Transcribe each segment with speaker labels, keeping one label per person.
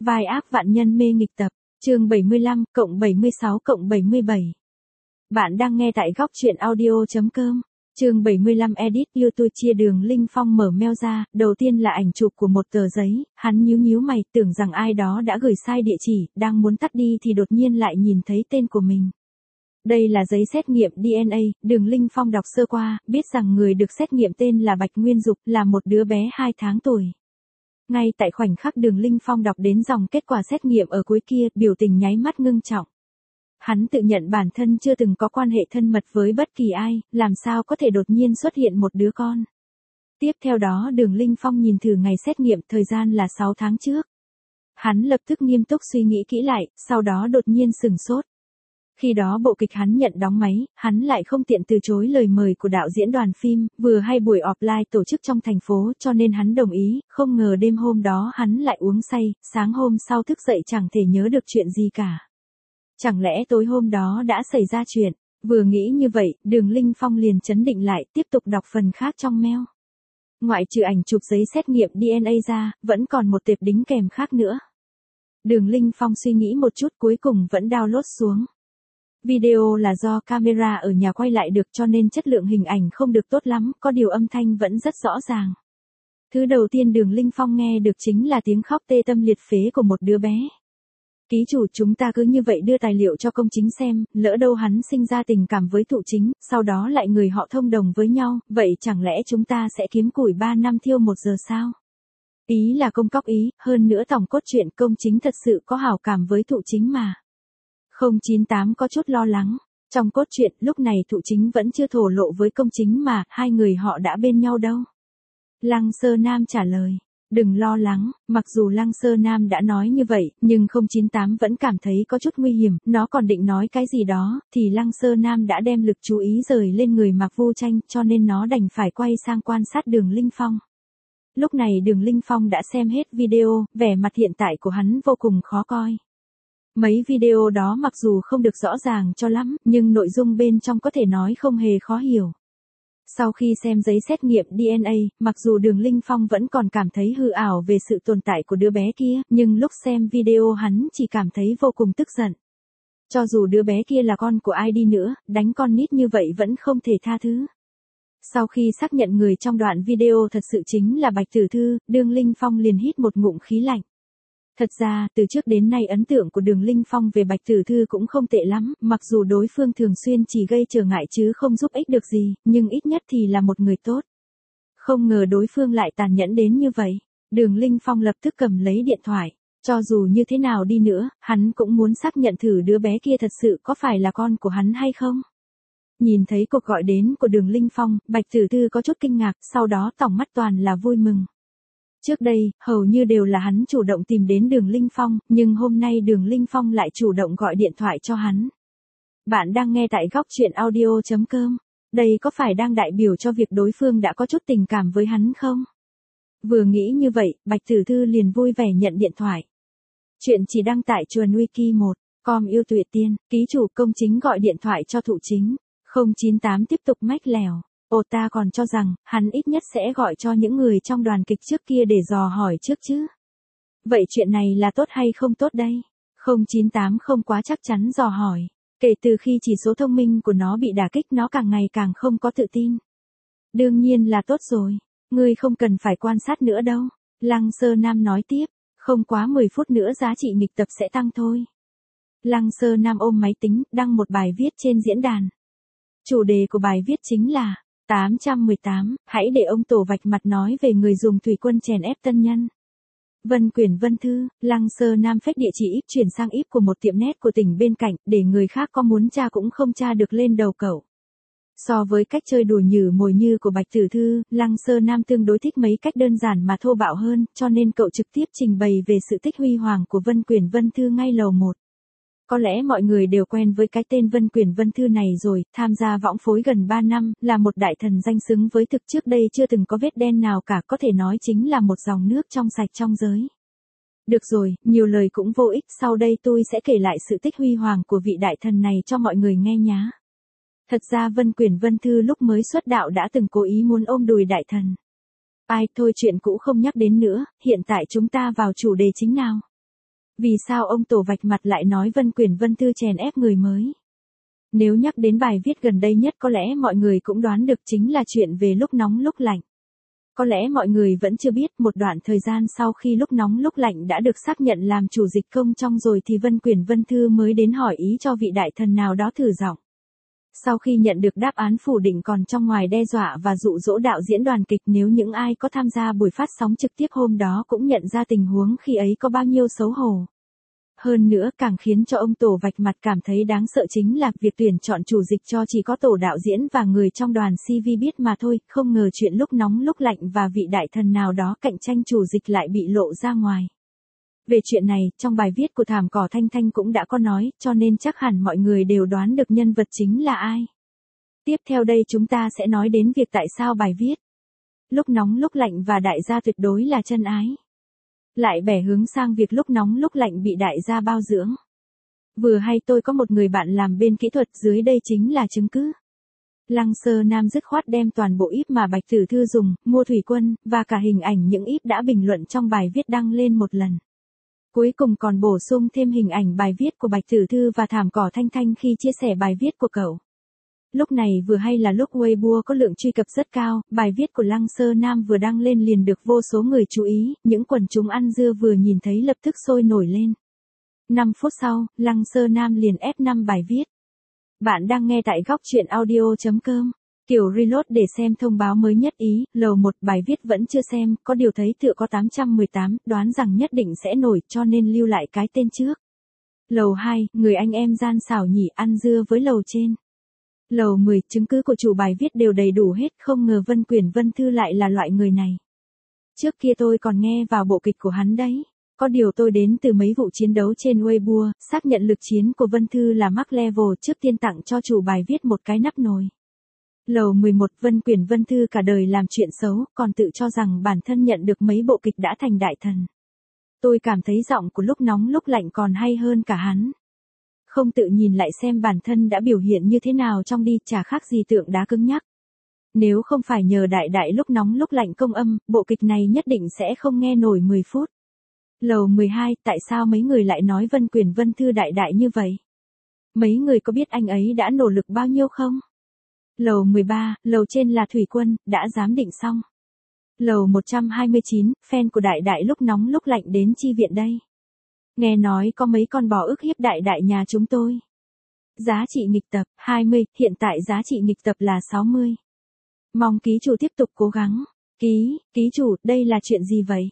Speaker 1: Vai ác vạn nhân mê nghịch tập, chương 75, cộng 76 cộng 77. Bạn đang nghe tại góc truyện audio.com. Chương 75 edit YouTube chia Đường Linh Phong mở mail ra, đầu tiên là ảnh chụp của một tờ giấy, hắn nhíu mày tưởng rằng ai đó đã gửi sai địa chỉ, đang muốn tắt đi thì đột nhiên lại nhìn thấy tên của mình. Đây là giấy xét nghiệm DNA, Đường Linh Phong đọc sơ qua, biết rằng người được xét nghiệm tên là Bạch Nguyên Dục, là một đứa bé 2 tháng tuổi. Ngay tại khoảnh khắc Đường Linh Phong đọc đến dòng kết quả xét nghiệm ở cuối kia, biểu tình nháy mắt ngưng trọng. Hắn tự nhận bản thân chưa từng có quan hệ thân mật với bất kỳ ai, làm sao có thể đột nhiên xuất hiện một đứa con. Tiếp theo đó Đường Linh Phong nhìn thử ngày xét nghiệm, thời gian là 6 tháng trước. Hắn lập tức nghiêm túc suy nghĩ kỹ lại, sau đó đột nhiên sửng sốt. Khi đó bộ kịch hắn nhận đóng máy, hắn lại không tiện từ chối lời mời của đạo diễn đoàn phim, vừa hay buổi offline tổ chức trong thành phố cho nên hắn đồng ý, không ngờ đêm hôm đó hắn lại uống say, sáng hôm sau thức dậy chẳng thể nhớ được chuyện gì cả. Chẳng lẽ tối hôm đó đã xảy ra chuyện? Vừa nghĩ như vậy, Đường Linh Phong liền trấn định lại, tiếp tục đọc phần khác trong mail. Ngoại trừ ảnh chụp giấy xét nghiệm DNA ra, vẫn còn một tệp đính kèm khác nữa. Đường Linh Phong suy nghĩ một chút cuối cùng vẫn download xuống. Video là do camera ở nhà quay lại được cho nên chất lượng hình ảnh không được tốt lắm, có điều âm thanh vẫn rất rõ ràng. Thứ đầu tiên Đường Linh Phong nghe được chính là tiếng khóc tê tâm liệt phế của một đứa bé. Ký chủ, chúng ta cứ như vậy đưa tài liệu cho công chính xem, lỡ đâu hắn sinh ra tình cảm với thụ chính, sau đó lại người họ thông đồng với nhau, vậy chẳng lẽ chúng ta sẽ kiếm củi 3 năm thiêu 1 giờ sao? Ý là công cóc ý, hơn nữa tổng cốt truyện công chính thật sự có hảo cảm với thụ chính mà. 098 có chút lo lắng. Trong cốt truyện, lúc này thụ chính vẫn chưa thổ lộ với công chính mà, hai người họ đã bên nhau đâu. Lăng Sơ Nam trả lời. Đừng lo lắng, mặc dù Lăng Sơ Nam đã nói như vậy, nhưng 098 vẫn cảm thấy có chút nguy hiểm, nó còn định nói cái gì đó, thì Lăng Sơ Nam đã đem lực chú ý rời lên người Mạc Vu Tranh, cho nên nó đành phải quay sang quan sát Đường Linh Phong. Lúc này Đường Linh Phong đã xem hết video, vẻ mặt hiện tại của hắn vô cùng khó coi. Mấy video đó mặc dù không được rõ ràng cho lắm, nhưng nội dung bên trong có thể nói không hề khó hiểu. Sau khi xem giấy xét nghiệm DNA, mặc dù Đường Linh Phong vẫn còn cảm thấy hư ảo về sự tồn tại của đứa bé kia, nhưng lúc xem video hắn chỉ cảm thấy vô cùng tức giận. Cho dù đứa bé kia là con của ai đi nữa, đánh con nít như vậy vẫn không thể tha thứ. Sau khi xác nhận người trong đoạn video thật sự chính là Bạch Tử Thư, Đường Linh Phong liền hít một ngụm khí lạnh. Thật ra, từ trước đến nay ấn tượng của Đường Linh Phong về Bạch Tử Thư cũng không tệ lắm, mặc dù đối phương thường xuyên chỉ gây trở ngại chứ không giúp ích được gì, nhưng ít nhất thì là một người tốt. Không ngờ đối phương lại tàn nhẫn đến như vậy. Đường Linh Phong lập tức cầm lấy điện thoại. Cho dù như thế nào đi nữa, hắn cũng muốn xác nhận thử đứa bé kia thật sự có phải là con của hắn hay không. Nhìn thấy cuộc gọi đến của Đường Linh Phong, Bạch Tử Thư có chút kinh ngạc, sau đó tỏng mắt toàn là vui mừng. Trước đây, hầu như đều là hắn chủ động tìm đến Đường Linh Phong, nhưng hôm nay Đường Linh Phong lại chủ động gọi điện thoại cho hắn. Bạn đang nghe tại góc truyện audio.com. Đây có phải đang đại biểu cho việc đối phương đã có chút tình cảm với hắn không? Vừa nghĩ như vậy, Bạch Tử Thư liền vui vẻ nhận điện thoại. Chuyện chỉ đăng tại Chuồn Wiki 1, com yêu tuyệt tiên, ký chủ công chính gọi điện thoại cho thụ chính. 098 tiếp tục mách lèo. Ta còn cho rằng, hắn ít nhất sẽ gọi cho những người trong đoàn kịch trước kia để dò hỏi trước chứ. Vậy chuyện này là tốt hay không tốt đây? 098 không quá chắc chắn dò hỏi. Kể từ khi chỉ số thông minh của nó bị đả kích nó càng ngày càng không có tự tin. Đương nhiên là tốt rồi. Ngươi không cần phải quan sát nữa đâu. Lăng Sơ Nam nói tiếp. Không quá 10 phút nữa giá trị nghịch tập sẽ tăng thôi. Lăng Sơ Nam ôm máy tính, đăng một bài viết trên diễn đàn. Chủ đề của bài viết chính là 818, hãy để ông Tổ vạch mặt nói về người dùng thủy quân chèn ép tân nhân. Vân Quyển Vân Thư, Lăng Sơ Nam phách địa chỉ íp chuyển sang íp của một tiệm net của tỉnh bên cạnh, để người khác có muốn tra cũng không tra được lên đầu cậu. So với cách chơi đùa nhử mồi như của Bạch Tử Thư, Lăng Sơ Nam tương đối thích mấy cách đơn giản mà thô bạo hơn, cho nên cậu trực tiếp trình bày về sự tích huy hoàng của Vân Quyển Vân Thư ngay lầu 1. Có lẽ mọi người đều quen với cái tên Vân Quyển Vân Thư này rồi, tham gia võng phối gần 3 năm, là một đại thần danh xứng với thực, trước đây chưa từng có vết đen nào cả, có thể nói chính là một dòng nước trong sạch trong giới. Được rồi, nhiều lời cũng vô ích, sau đây tôi sẽ kể lại sự tích huy hoàng của vị đại thần này cho mọi người nghe nhá. Thật ra Vân Quyển Vân Thư lúc mới xuất đạo đã từng cố ý muốn ôm đùi đại thần. Ai, thôi chuyện cũ không nhắc đến nữa, hiện tại chúng ta vào chủ đề chính nào. Vì sao ông Tổ vạch mặt lại nói Vân Quyền Vân Thư chèn ép người mới? Nếu nhắc đến bài viết gần đây nhất có lẽ mọi người cũng đoán được chính là chuyện về lúc nóng lúc lạnh. Có lẽ mọi người vẫn chưa biết một đoạn thời gian sau khi lúc nóng lúc lạnh đã được xác nhận làm chủ dịch công trong rồi thì Vân Quyền Vân Thư mới đến hỏi ý cho vị đại thần nào đó thử giọng. Sau khi nhận được đáp án phủ định còn trong ngoài đe dọa và dụ dỗ đạo diễn đoàn kịch nếu những ai có tham gia buổi phát sóng trực tiếp hôm đó cũng nhận ra tình huống khi ấy có bao nhiêu xấu hổ. Hơn nữa càng khiến cho ông Tổ vạch mặt cảm thấy đáng sợ chính là việc tuyển chọn chủ dịch cho chỉ có tổ đạo diễn và người trong đoàn CV biết mà thôi, không ngờ chuyện lúc nóng lúc lạnh và vị đại thần nào đó cạnh tranh chủ dịch lại bị lộ ra ngoài. Về chuyện này, trong bài viết của Thảm Cỏ Thanh Thanh cũng đã có nói, cho nên chắc hẳn mọi người đều đoán được nhân vật chính là ai. Tiếp theo đây chúng ta sẽ nói đến việc tại sao bài viết lúc nóng lúc lạnh và đại gia tuyệt đối là chân ái lại bẻ hướng sang việc lúc nóng lúc lạnh bị đại gia bao dưỡng. Vừa hay tôi có một người bạn làm bên kỹ thuật, dưới đây chính là chứng cứ. Lăng Sơ Nam dứt khoát đem toàn bộ íp mà Bạch Tử Thư dùng, mua thủy quân, và cả hình ảnh những íp đã bình luận trong bài viết đăng lên một lần. Cuối cùng còn bổ sung thêm hình ảnh bài viết của Bạch Tử Thư và Thảm Cỏ Thanh Thanh khi chia sẻ bài viết của cậu. Lúc này vừa hay là lúc Weibo có lượng truy cập rất cao, bài viết của Lăng Sơ Nam vừa đăng lên liền được vô số người chú ý, những quần chúng ăn dưa vừa nhìn thấy lập tức sôi nổi lên. 5 phút sau, Lăng Sơ Nam liền F5 bài viết. Bạn đang nghe tại góc truyện audio.com. Kiểu reload để xem thông báo mới nhất ý, lầu 1 bài viết vẫn chưa xem, có điều thấy tựa có 818, đoán rằng nhất định sẽ nổi cho nên lưu lại cái tên trước. Lầu 2, người anh em gian xảo nhỉ ăn dưa với lầu trên. Lầu 10, chứng cứ của chủ bài viết đều đầy đủ hết, không ngờ Vân Quyền Vân Thư lại là loại người này. Trước kia tôi còn nghe vào bộ kịch của hắn đấy. Có điều tôi đến từ mấy vụ chiến đấu trên Weibo, xác nhận lực chiến của Vân Thư là max level trước tiên tặng cho chủ bài viết một cái nắp nồi. Lầu 11, Vân Quyền Vân Thư cả đời làm chuyện xấu, còn tự cho rằng bản thân nhận được mấy bộ kịch đã thành đại thần. Tôi cảm thấy giọng của lúc nóng lúc lạnh còn hay hơn cả hắn. Không tự nhìn lại xem bản thân đã biểu hiện như thế nào trong đi, chả khác gì tượng đá cứng nhắc. Nếu không phải nhờ đại đại lúc nóng lúc lạnh công âm, bộ kịch này nhất định sẽ không nghe nổi 10 phút. Lầu 12, tại sao mấy người lại nói Vân Quyền Vân Thư đại đại như vậy? Mấy người có biết anh ấy đã nỗ lực bao nhiêu không? Lầu 13, lầu trên là thủy quân, đã giám định xong. Lầu 129, fan của đại đại lúc nóng lúc lạnh đến chi viện đây. Nghe nói có mấy con bò ức hiếp đại đại nhà chúng tôi. Giá trị nghịch tập, 20, hiện tại giá trị nghịch tập là 60. Mong ký chủ tiếp tục cố gắng. Ký chủ, đây là chuyện gì vậy?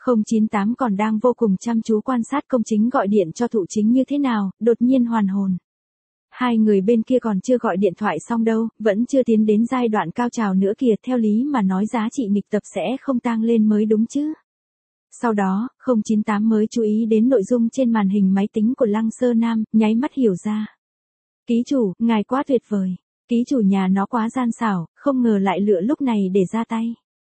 Speaker 1: 098 còn đang vô cùng chăm chú quan sát công chính gọi điện cho thụ chính như thế nào, đột nhiên hoàn hồn. Hai người bên kia còn chưa gọi điện thoại xong đâu, vẫn chưa tiến đến giai đoạn cao trào nữa kìa, theo lý mà nói giá trị nghịch tập sẽ không tăng lên mới đúng chứ. Sau đó, 098 mới chú ý đến nội dung trên màn hình máy tính của Lăng Sơ Nam, nháy mắt hiểu ra. Ký chủ, ngài quá tuyệt vời. Ký chủ nhà nó quá gian xảo, không ngờ lại lựa lúc này để ra tay.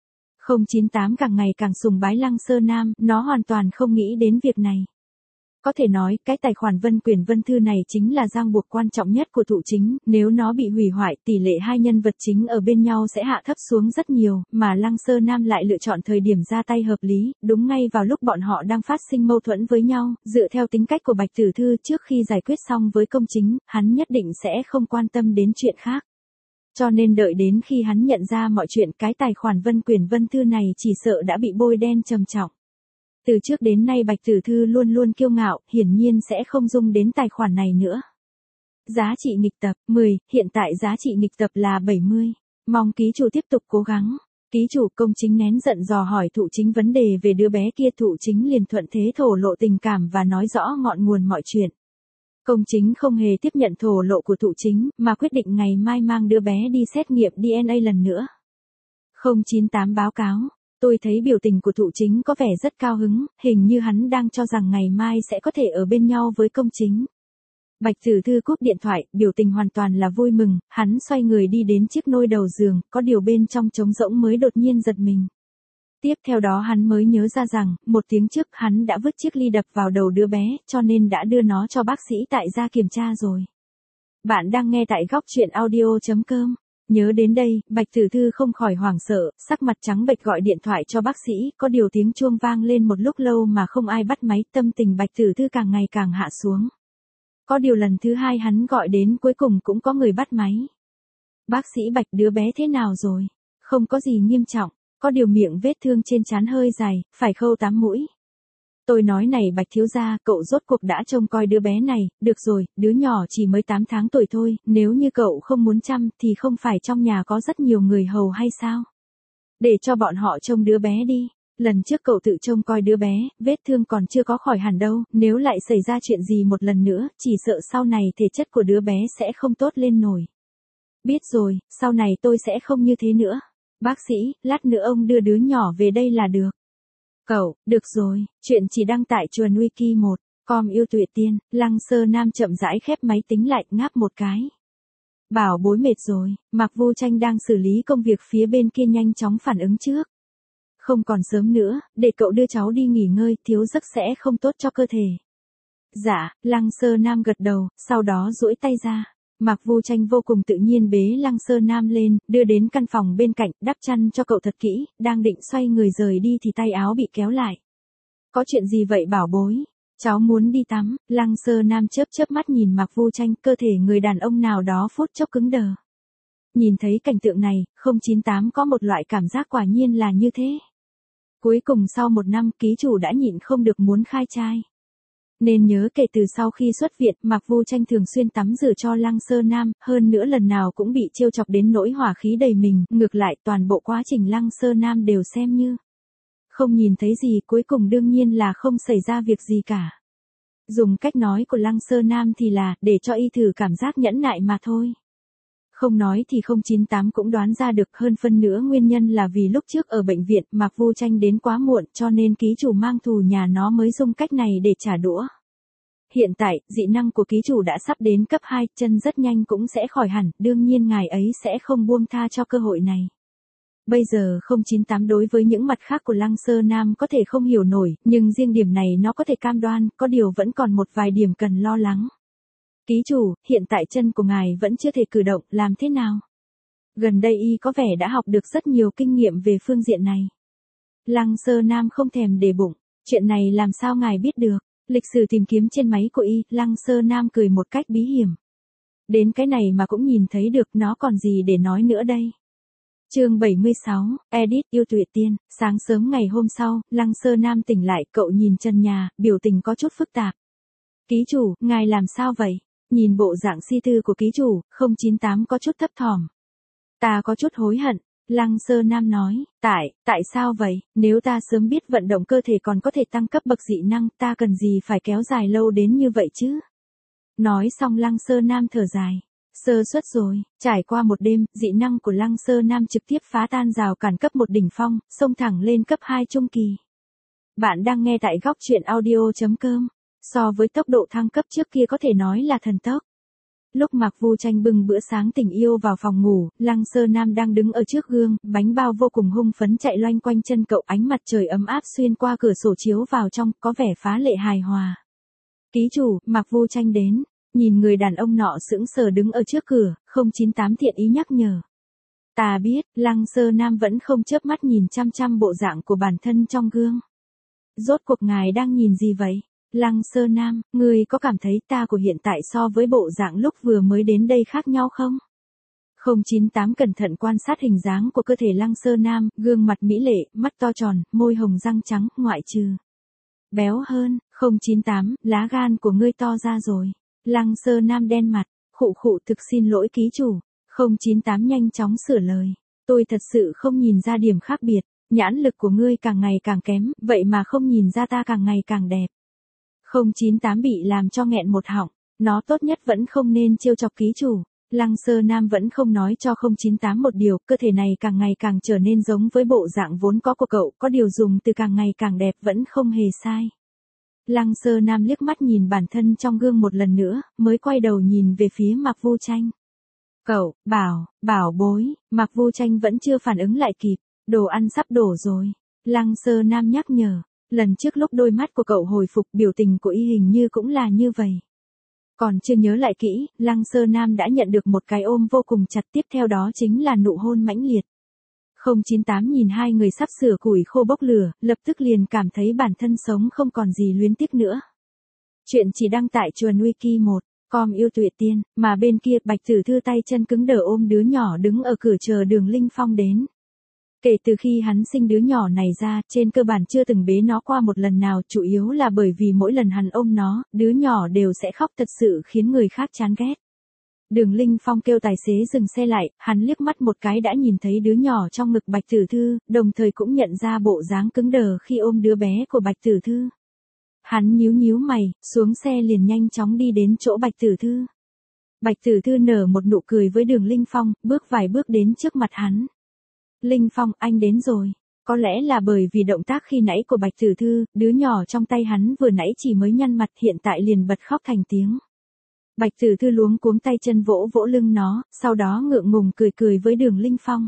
Speaker 1: 098 càng ngày càng sùng bái Lăng Sơ Nam, nó hoàn toàn không nghĩ đến việc này. Có thể nói, cái tài khoản Vân Quyền Vân Thư này chính là ràng buộc quan trọng nhất của thụ chính, nếu nó bị hủy hoại, tỷ lệ hai nhân vật chính ở bên nhau sẽ hạ thấp xuống rất nhiều, mà Lăng Sơ Nam lại lựa chọn thời điểm ra tay hợp lý, đúng ngay vào lúc bọn họ đang phát sinh mâu thuẫn với nhau, dựa theo tính cách của Bạch Tử Thư trước khi giải quyết xong với công chính, hắn nhất định sẽ không quan tâm đến chuyện khác. Cho nên đợi đến khi hắn nhận ra mọi chuyện, cái tài khoản Vân Quyền Vân Thư này chỉ sợ đã bị bôi đen trầm trọng. Từ trước đến nay Bạch Tử Thư luôn luôn kiêu ngạo, hiển nhiên sẽ không dung đến tài khoản này nữa. Giá trị nghịch tập, 10, hiện tại giá trị nghịch tập là 70. Mong ký chủ tiếp tục cố gắng. Ký chủ công chính nén giận dò hỏi thụ chính vấn đề về đứa bé kia, thụ chính liền thuận thế thổ lộ tình cảm và nói rõ ngọn nguồn mọi chuyện. Công chính không hề tiếp nhận thổ lộ của thụ chính, mà quyết định ngày mai mang đứa bé đi xét nghiệm DNA lần nữa. 098 báo cáo. Tôi thấy biểu tình của thụ chính có vẻ rất cao hứng, hình như hắn đang cho rằng ngày mai sẽ có thể ở bên nhau với công chính. Bạch Tử Thư cúp điện thoại, biểu tình hoàn toàn là vui mừng, hắn xoay người đi đến chiếc nôi đầu giường, có điều bên trong trống rỗng mới đột nhiên giật mình. Tiếp theo đó hắn mới nhớ ra rằng, một tiếng trước hắn đã vứt chiếc ly đập vào đầu đứa bé, cho nên đã đưa nó cho bác sĩ tại gia kiểm tra rồi. Bạn đang nghe tại góc truyện audio.com. Nhớ đến đây, Bạch Tử Thư không khỏi hoảng sợ, sắc mặt trắng bệch gọi điện thoại cho bác sĩ, có điều tiếng chuông vang lên một lúc lâu mà không ai bắt máy, tâm tình Bạch Tử Thư càng ngày càng hạ xuống. Có điều lần thứ hai hắn gọi đến cuối cùng cũng có người bắt máy. Bác sĩ Bạch, đứa bé thế nào rồi? Không có gì nghiêm trọng, có điều miệng vết thương trên trán hơi dài, phải khâu 8 mũi. Tôi nói này Bạch thiếu gia, cậu rốt cuộc đã trông coi đứa bé này, được rồi, đứa nhỏ chỉ mới 8 tháng tuổi thôi, nếu như cậu không muốn chăm thì không phải trong nhà có rất nhiều người hầu hay sao? Để cho bọn họ trông đứa bé đi, lần trước cậu tự trông coi đứa bé, vết thương còn chưa có khỏi hẳn đâu, nếu lại xảy ra chuyện gì một lần nữa, chỉ sợ sau này thể chất của đứa bé sẽ không tốt lên nổi. Biết rồi, sau này tôi sẽ không như thế nữa. Bác sĩ, lát nữa ông đưa đứa nhỏ về đây là được. Cậu, được rồi, chuyện chỉ đăng tại Chuồn Wiki 1, com yêu tuệ tiên, Lăng Sơ Nam chậm rãi khép máy tính lại, ngáp một cái. Bảo bối mệt rồi, Mạc Vu Tranh đang xử lý công việc phía bên kia nhanh chóng phản ứng trước. Không còn sớm nữa, để cậu đưa cháu đi nghỉ ngơi, thiếu giấc sẽ không tốt cho cơ thể. Dạ, Lăng Sơ Nam gật đầu, sau đó duỗi tay ra. Mạc Vu Tranh vô cùng tự nhiên bế Lăng Sơ Nam lên, đưa đến căn phòng bên cạnh, đắp chăn cho cậu thật kỹ, đang định xoay người rời đi thì tay áo bị kéo lại. Có chuyện gì vậy bảo bối? Cháu muốn đi tắm. Lăng Sơ Nam chớp chớp mắt nhìn Mạc Vu Tranh, cơ thể người đàn ông nào đó phút chốc cứng đờ. Nhìn thấy cảnh tượng này, 098 có một loại cảm giác quả nhiên là như thế. Cuối cùng sau 1 năm, ký chủ đã nhịn không được muốn khai trai. Nên nhớ kể từ sau khi xuất viện, Mạc Vu Tranh thường xuyên tắm rửa cho Lăng Sơ Nam, hơn nữa lần nào cũng bị trêu chọc đến nỗi hỏa khí đầy mình, ngược lại toàn bộ quá trình Lăng Sơ Nam đều xem như không nhìn thấy gì, cuối cùng đương nhiên là không xảy ra việc gì cả. Dùng cách nói của Lăng Sơ Nam thì là, để cho y thử cảm giác nhẫn nại mà thôi. Không nói thì 098 cũng đoán ra được, hơn phân nữa nguyên nhân là vì lúc trước ở bệnh viện Mạc Vu Tranh đến quá muộn cho nên ký chủ mang thù nhà nó mới dùng cách này để trả đũa. Hiện tại, dị năng của ký chủ đã sắp đến cấp 2, chân rất nhanh cũng sẽ khỏi hẳn, đương nhiên ngài ấy sẽ không buông tha cho cơ hội này. Bây giờ 098 đối với những mặt khác của Lăng Sơ Nam có thể không hiểu nổi, nhưng riêng điểm này nó có thể cam đoan, có điều vẫn còn một vài điểm cần lo lắng. Ký chủ, hiện tại chân của ngài vẫn chưa thể cử động, làm thế nào? Gần đây y có vẻ đã học được rất nhiều kinh nghiệm về phương diện này. Lăng Sơ Nam không thèm để bụng, chuyện này làm sao ngài biết được? Lịch sử tìm kiếm trên máy của y, Lăng Sơ Nam cười một cách bí hiểm. Đến cái này mà cũng nhìn thấy được, nó còn gì để nói nữa đây? Chương 76, edit yêu tuệ tiên. Sáng sớm ngày hôm sau, Lăng Sơ Nam tỉnh lại, cậu nhìn trần nhà, biểu tình có chút phức tạp. Ký chủ, ngài làm sao vậy? Nhìn bộ dạng si tư của ký chủ, 098 có chút thấp thỏm. Ta có chút hối hận. Lăng Sơ Nam nói, tại sao vậy? Nếu ta sớm biết vận động cơ thể còn có thể tăng cấp bậc dị năng, ta cần gì phải kéo dài lâu đến như vậy chứ? Nói xong Lăng Sơ Nam thở dài. Sơ suất rồi, trải qua một đêm, dị năng của Lăng Sơ Nam trực tiếp phá tan rào cản cấp 1 đỉnh phong, xông thẳng lên cấp 2 trung kỳ. Bạn đang nghe tại góc truyện audio.com. So với tốc độ thăng cấp trước kia có thể nói là thần tốc. Lúc Mạc Vu Tranh bưng bữa sáng tình yêu vào phòng ngủ, Lăng Sơ Nam đang đứng ở trước gương, bánh bao vô cùng hung phấn chạy loanh quanh chân cậu, ánh mặt trời ấm áp xuyên qua cửa sổ chiếu vào trong, có vẻ phá lệ hài hòa. Ký chủ, Mạc Vu Tranh đến. Nhìn người đàn ông nọ sững sờ đứng ở trước cửa, 098 thiện ý nhắc nhở. Ta biết, Lăng Sơ Nam vẫn không chớp mắt nhìn chăm chăm bộ dạng của bản thân trong gương. Rốt cuộc ngài đang nhìn gì vậy? Lăng Sơ Nam, ngươi có cảm thấy ta của hiện tại so với bộ dạng lúc vừa mới đến đây khác nhau không? 098 cẩn thận quan sát hình dáng của cơ thể Lăng Sơ Nam, gương mặt mỹ lệ, mắt to tròn, môi hồng răng trắng, ngoại trừ béo hơn. 098, lá gan của ngươi to ra rồi. Lăng Sơ Nam đen mặt, khụ khụ, thực xin lỗi ký chủ. 098 nhanh chóng sửa lời. Tôi thật sự không nhìn ra điểm khác biệt, nhãn lực của ngươi càng ngày càng kém, vậy mà không nhìn ra ta càng ngày càng đẹp. 098 bị làm cho nghẹn một họng, nó tốt nhất vẫn không nên trêu chọc ký chủ. Lăng Sơ Nam vẫn không nói cho 098 một điều, cơ thể này càng ngày càng trở nên giống với bộ dạng vốn có của cậu, có điều dùng từ càng ngày càng đẹp vẫn không hề sai. Lăng Sơ Nam liếc mắt nhìn bản thân trong gương một lần nữa, mới quay đầu nhìn về phía Mạc Vu Tranh. Cậu, bảo bối, Mạc Vu Tranh vẫn chưa phản ứng lại kịp, đồ ăn sắp đổ rồi. Lăng Sơ Nam nhắc nhở, lần trước lúc đôi mắt của cậu hồi phục biểu tình của y hình như cũng là như vậy. Còn chưa nhớ lại kỹ, Lăng Sơ Nam đã nhận được một cái ôm vô cùng chặt, tiếp theo đó chính là nụ hôn mãnh liệt. 098 nhìn hai người sắp sửa củi khô bốc lửa, lập tức liền cảm thấy bản thân sống không còn gì luyến tiếc nữa. Chuyện chỉ đăng tại Chuồn Wiki 1. Com yêu Tuệ Tiên, mà bên kia Bạch Tử Thư tay chân cứng đờ ôm đứa nhỏ đứng ở cửa chờ Đường Linh Phong đến. Kể từ khi hắn sinh đứa nhỏ này ra, trên cơ bản chưa từng bế nó qua một lần nào, chủ yếu là bởi vì mỗi lần hắn ôm nó, đứa nhỏ đều sẽ khóc thật sự khiến người khác chán ghét. Đường Linh Phong kêu tài xế dừng xe lại, hắn liếc mắt một cái đã nhìn thấy đứa nhỏ trong ngực Bạch Tử Thư, đồng thời cũng nhận ra bộ dáng cứng đờ khi ôm đứa bé của Bạch Tử Thư. Hắn nhíu nhíu mày, xuống xe liền nhanh chóng đi đến chỗ Bạch Tử Thư. Bạch Tử Thư nở một nụ cười với Đường Linh Phong, bước vài bước đến trước mặt hắn. Linh Phong, anh đến rồi. Có lẽ là bởi vì động tác khi nãy của Bạch Tử Thư, đứa nhỏ trong tay hắn vừa nãy chỉ mới nhăn mặt hiện tại liền bật khóc thành tiếng. Bạch Tử Thư luống cuống tay chân vỗ vỗ lưng nó, sau đó ngượng ngùng cười cười với Đường Linh Phong.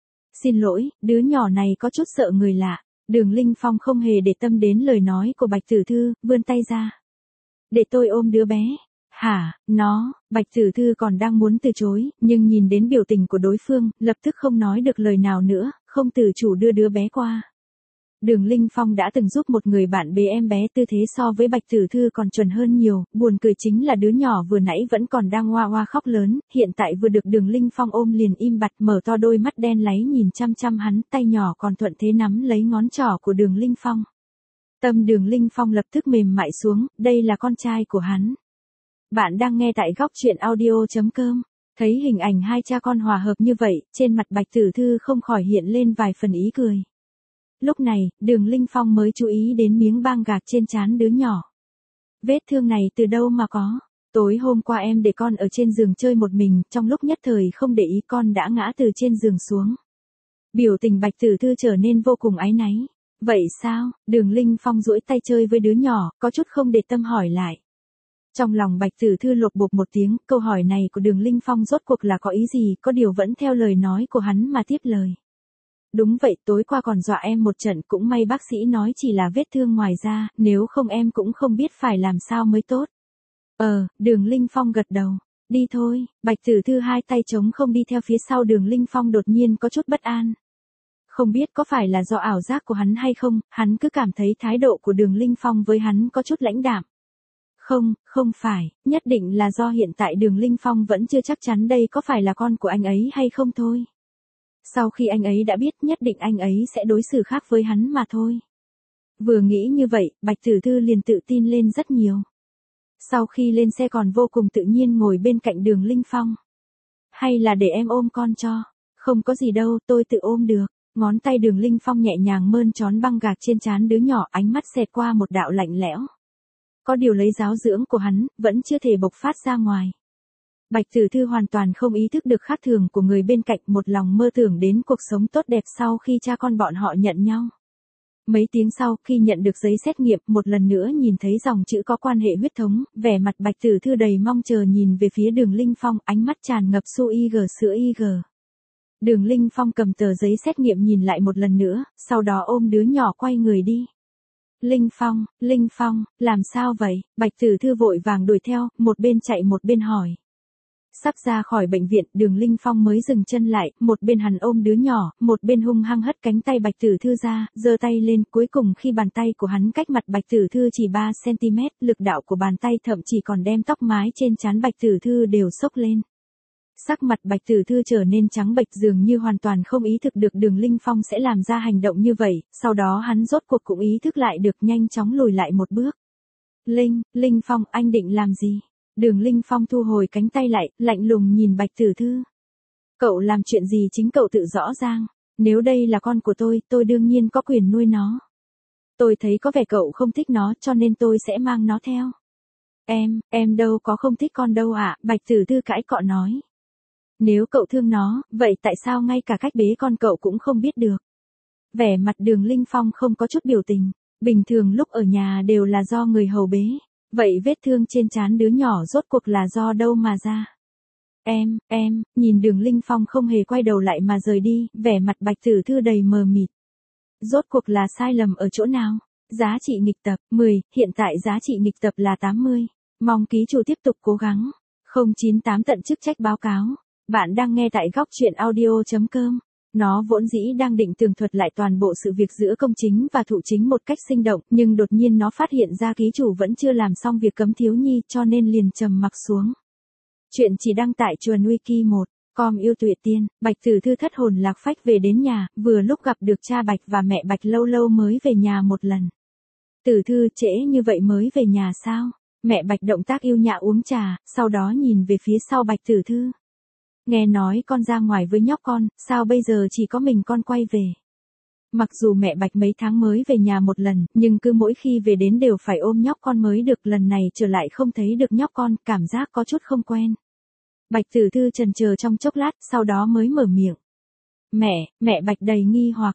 Speaker 1: Xin lỗi, đứa nhỏ này có chút sợ người lạ. Đường Linh Phong không hề để tâm đến lời nói của Bạch Tử Thư, vươn tay ra. Để tôi ôm đứa bé. Hả, nó, Bạch Tử Thư còn đang muốn từ chối, nhưng nhìn đến biểu tình của đối phương, lập tức không nói được lời nào nữa, không tự chủ đưa đứa bé qua. Đường Linh Phong đã từng giúp một người bạn bế em bé, tư thế so với Bạch Tử Thư còn chuẩn hơn nhiều, buồn cười chính là đứa nhỏ vừa nãy vẫn còn đang oa oa khóc lớn, hiện tại vừa được Đường Linh Phong ôm liền im bặt, mở to đôi mắt đen láy nhìn chăm chăm hắn, tay nhỏ còn thuận thế nắm lấy ngón trỏ của Đường Linh Phong. Tâm Đường Linh Phong lập tức mềm mại xuống, đây là con trai của hắn. Bạn đang nghe tại góc truyện audio.com. Thấy hình ảnh hai cha con hòa hợp như vậy, trên mặt Bạch Tử Thư không khỏi hiện lên vài phần ý cười. Lúc này, Đường Linh Phong mới chú ý đến miếng băng gạc trên trán đứa nhỏ. Vết thương này từ đâu mà có? Tối hôm qua em để con ở trên giường chơi một mình, trong lúc nhất thời không để ý con đã ngã từ trên giường xuống. Biểu tình Bạch Tử Thư trở nên vô cùng áy náy. Vậy sao? Đường Linh Phong duỗi tay chơi với đứa nhỏ, có chút không để tâm hỏi lại. Trong lòng Bạch Tử Thư lột bột một tiếng, câu hỏi này của Đường Linh Phong rốt cuộc là có ý gì, có điều vẫn theo lời nói của hắn mà tiếp lời. Đúng vậy, tối qua còn dọa em một trận, cũng may bác sĩ nói chỉ là vết thương ngoài da, nếu không em cũng không biết phải làm sao mới tốt. Đường Linh Phong gật đầu. Đi thôi, Bạch Tử Thư hai tay trống không đi theo phía sau Đường Linh Phong, đột nhiên có chút bất an. Không biết có phải là do ảo giác của hắn hay không, hắn cứ cảm thấy thái độ của Đường Linh Phong với hắn có chút lãnh đạm. Không phải, nhất định là do hiện tại Đường Linh Phong vẫn chưa chắc chắn đây có phải là con của anh ấy hay không thôi. Sau khi anh ấy đã biết, nhất định anh ấy sẽ đối xử khác với hắn mà thôi. Vừa nghĩ như vậy, Bạch Tử Thư liền tự tin lên rất nhiều. Sau khi lên xe còn vô cùng tự nhiên ngồi bên cạnh Đường Linh Phong. Hay là để em ôm con cho? Không có gì đâu, tôi tự ôm được. Ngón tay Đường Linh Phong nhẹ nhàng mơn trón băng gạc trên trán đứa nhỏ, ánh mắt xẹt qua một đạo lạnh lẽo. Có điều lấy giáo dưỡng của hắn, vẫn chưa thể bộc phát ra ngoài. Bạch Tử Thư hoàn toàn không ý thức được khác thường của người bên cạnh, một lòng mơ tưởng đến cuộc sống tốt đẹp sau khi cha con bọn họ nhận nhau. Mấy tiếng sau, khi nhận được giấy xét nghiệm, một lần nữa nhìn thấy dòng chữ có quan hệ huyết thống, vẻ mặt Bạch Tử Thư đầy mong chờ nhìn về phía Đường Linh Phong, ánh mắt tràn ngập su IG sữa IG. Đường Linh Phong cầm tờ giấy xét nghiệm nhìn lại một lần nữa, sau đó ôm đứa nhỏ quay người đi. Linh Phong, làm sao vậy? Bạch Tử Thư vội vàng đuổi theo, một bên chạy một bên hỏi. Sắp ra khỏi bệnh viện, Đường Linh Phong mới dừng chân lại, một bên hắn ôm đứa nhỏ, một bên hung hăng hất cánh tay Bạch Tử Thư ra, giơ tay lên, cuối cùng khi bàn tay của hắn cách mặt Bạch Tử Thư chỉ 3 cm, lực đạo của bàn tay thậm chí còn đem tóc mái trên trán Bạch Tử Thư đều xốc lên. Sắc mặt Bạch Tử Thư trở nên trắng bệch, dường như hoàn toàn không ý thức được Đường Linh Phong sẽ làm ra hành động như vậy, sau đó hắn rốt cuộc cũng ý thức lại được, nhanh chóng lùi lại một bước. Linh Phong, anh định làm gì? Đường Linh Phong thu hồi cánh tay lại, lạnh lùng nhìn Bạch Tử Thư. Cậu làm chuyện gì chính cậu tự rõ ràng, nếu đây là con của tôi đương nhiên có quyền nuôi nó. Tôi thấy có vẻ cậu không thích nó cho nên tôi sẽ mang nó theo. Em đâu có không thích con đâu ạ, Bạch Tử Thư cãi cọ nói. Nếu cậu thương nó, vậy tại sao ngay cả cách bế con cậu cũng không biết được? Vẻ mặt Đường Linh Phong không có chút biểu tình, bình thường lúc ở nhà đều là do người hầu bế. Vậy vết thương trên trán đứa nhỏ rốt cuộc là do đâu mà ra? Nhìn Đường Linh Phong không hề quay đầu lại mà rời đi, vẻ mặt Bạch Tử Thư đầy mờ mịt. Rốt cuộc là sai lầm ở chỗ nào? Giá trị nghịch tập 10, hiện tại giá trị nghịch tập là 80. Mong ký chủ tiếp tục cố gắng. 098 tận chức trách báo cáo. Bạn đang nghe tại góc chuyện audio.com. Nó vốn dĩ đang định tường thuật lại toàn bộ sự việc giữa công chính và thụ chính một cách sinh động, nhưng đột nhiên nó phát hiện ra ký chủ vẫn chưa làm xong việc cấm thiếu nhi cho nên liền trầm mặc xuống. Chuyện chỉ đăng tại Chuồn Wiki 1. Com yêu tuệ tiên, Bạch Tử Thư thất hồn lạc phách về đến nhà, vừa lúc gặp được cha Bạch và mẹ Bạch lâu lâu mới về nhà một lần. Tử Thư trễ như vậy mới về nhà sao? Mẹ Bạch động tác yêu nhã uống trà, sau đó nhìn về phía sau Bạch Tử Thư. Nghe nói con ra ngoài với nhóc con, sao bây giờ chỉ có mình con quay về? Mặc dù mẹ Bạch mấy tháng mới về nhà một lần, nhưng cứ mỗi khi về đến đều phải ôm nhóc con mới được, lần này trở lại không thấy được nhóc con, cảm giác có chút không quen. Bạch Tử Thư chần chờ trong chốc lát, sau đó mới mở miệng. Mẹ Bạch đầy nghi hoặc,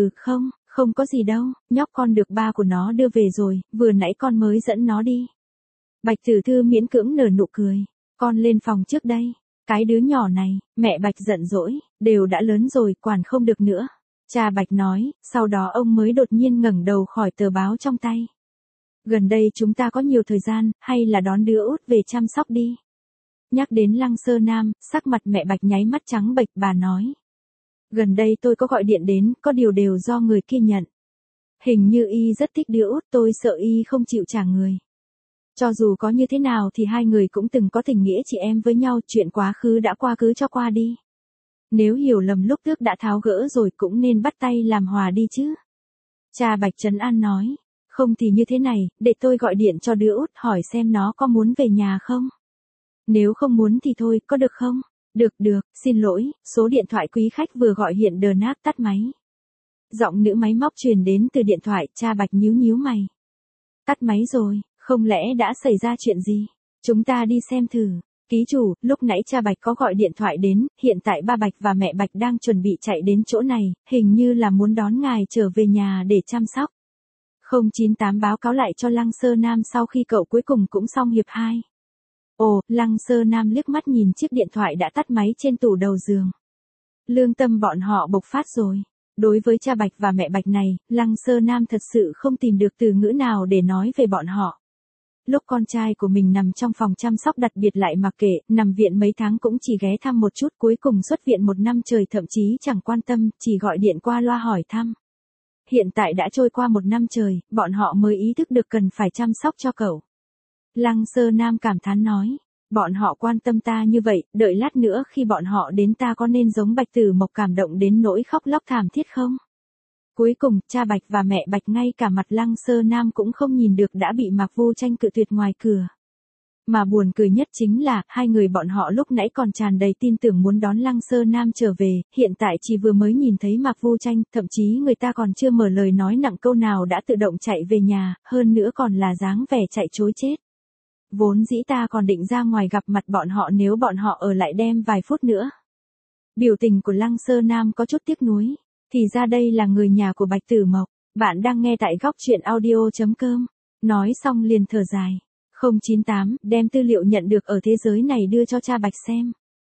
Speaker 1: không có gì đâu, nhóc con được ba của nó đưa về rồi, vừa nãy con mới dẫn nó đi. Bạch Tử Thư miễn cưỡng nở nụ cười, con lên phòng trước đây. Cái đứa nhỏ này, mẹ Bạch giận dỗi, đều đã lớn rồi, quản không được nữa. Cha Bạch nói, sau đó ông mới đột nhiên ngẩng đầu khỏi tờ báo trong tay. Gần đây chúng ta có nhiều thời gian, hay là đón đứa út về chăm sóc đi. Nhắc đến Lăng Sơ Nam, sắc mặt mẹ Bạch nháy mắt trắng bệch, bà nói. Gần đây tôi có gọi điện đến, có điều đều do người kia nhận. Hình như y rất thích đứa út, tôi sợ y không chịu trả người. Cho dù có như thế nào thì hai người cũng từng có tình nghĩa chị em với nhau, chuyện quá khứ đã qua cứ cho qua đi. Nếu hiểu lầm lúc trước đã tháo gỡ rồi cũng nên bắt tay làm hòa đi chứ. Cha Bạch trấn an nói, không thì như thế này, để tôi gọi điện cho đứa út hỏi xem nó có muốn về nhà không. Nếu không muốn thì thôi, có được không? Được, xin lỗi, số điện thoại quý khách vừa gọi hiện đờ nát tắt máy. Giọng nữ máy móc truyền đến từ điện thoại, cha Bạch nhíu mày. Tắt máy rồi. Không lẽ đã xảy ra chuyện gì? Chúng ta đi xem thử. Ký chủ, lúc nãy cha Bạch có gọi điện thoại đến, hiện tại ba Bạch và mẹ Bạch đang chuẩn bị chạy đến chỗ này, hình như là muốn đón ngài trở về nhà để chăm sóc. 098 báo cáo lại cho Lăng Sơ Nam sau khi cậu cuối cùng cũng xong hiệp 2. Ồ, Lăng Sơ Nam liếc mắt nhìn chiếc điện thoại đã tắt máy trên tủ đầu giường. Lương tâm bọn họ bộc phát rồi. Đối với cha Bạch và mẹ Bạch này, Lăng Sơ Nam thật sự không tìm được từ ngữ nào để nói về bọn họ. Lúc con trai của mình nằm trong phòng chăm sóc đặc biệt lại mặc kệ, nằm viện mấy tháng cũng chỉ ghé thăm một chút, cuối cùng xuất viện 1 năm trời thậm chí chẳng quan tâm, chỉ gọi điện qua loa hỏi thăm. Hiện tại đã trôi qua 1 năm trời, bọn họ mới ý thức được cần phải chăm sóc cho cậu. Lăng Sơ Nam cảm thán nói, bọn họ quan tâm ta như vậy, đợi lát nữa khi bọn họ đến ta có nên giống Bạch Tử Mộc cảm động đến nỗi khóc lóc thảm thiết không? Cuối cùng, cha Bạch và mẹ Bạch ngay cả mặt Lăng Sơ Nam cũng không nhìn được đã bị Mạc Vô Tranh cự tuyệt ngoài cửa. Mà buồn cười nhất chính là, hai người bọn họ lúc nãy còn tràn đầy tin tưởng muốn đón Lăng Sơ Nam trở về, hiện tại chỉ vừa mới nhìn thấy Mạc Vô Tranh, thậm chí người ta còn chưa mở lời nói nặng câu nào đã tự động chạy về nhà, hơn nữa còn là dáng vẻ chạy trối chết. Vốn dĩ ta còn định ra ngoài gặp mặt bọn họ nếu bọn họ ở lại đem vài phút nữa. Biểu tình của Lăng Sơ Nam có chút tiếc nuối. Thì ra đây là người nhà của Bạch Tử Mộc. Bạn đang nghe tại góc chuyện audio.com. Nói xong liền thở dài. 098, đem tư liệu nhận được ở thế giới này đưa cho cha Bạch xem.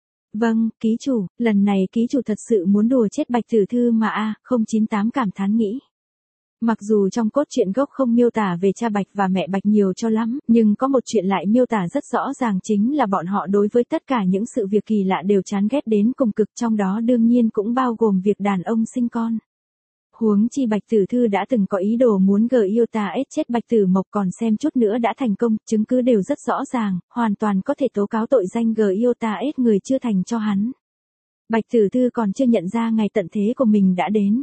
Speaker 1: Vâng, ký chủ, lần này ký chủ thật sự muốn đùa chết Bạch Tử Thư mà 098 cảm thán nghĩ. Mặc dù trong cốt truyện gốc không miêu tả về cha Bạch và mẹ Bạch nhiều cho lắm, nhưng có một chuyện lại miêu tả rất rõ ràng, chính là bọn họ đối với tất cả những sự việc kỳ lạ đều chán ghét đến cùng cực, trong đó đương nhiên cũng bao gồm việc đàn ông sinh con. Huống chi Bạch Tử Thư đã từng có ý đồ muốn GIOTA chết Bạch Tử Mộc, còn xem chút nữa đã thành công, chứng cứ đều rất rõ ràng, hoàn toàn có thể tố cáo tội danh GIOTA người chưa thành cho hắn. Bạch Tử Thư còn chưa nhận ra ngày tận thế của mình đã đến.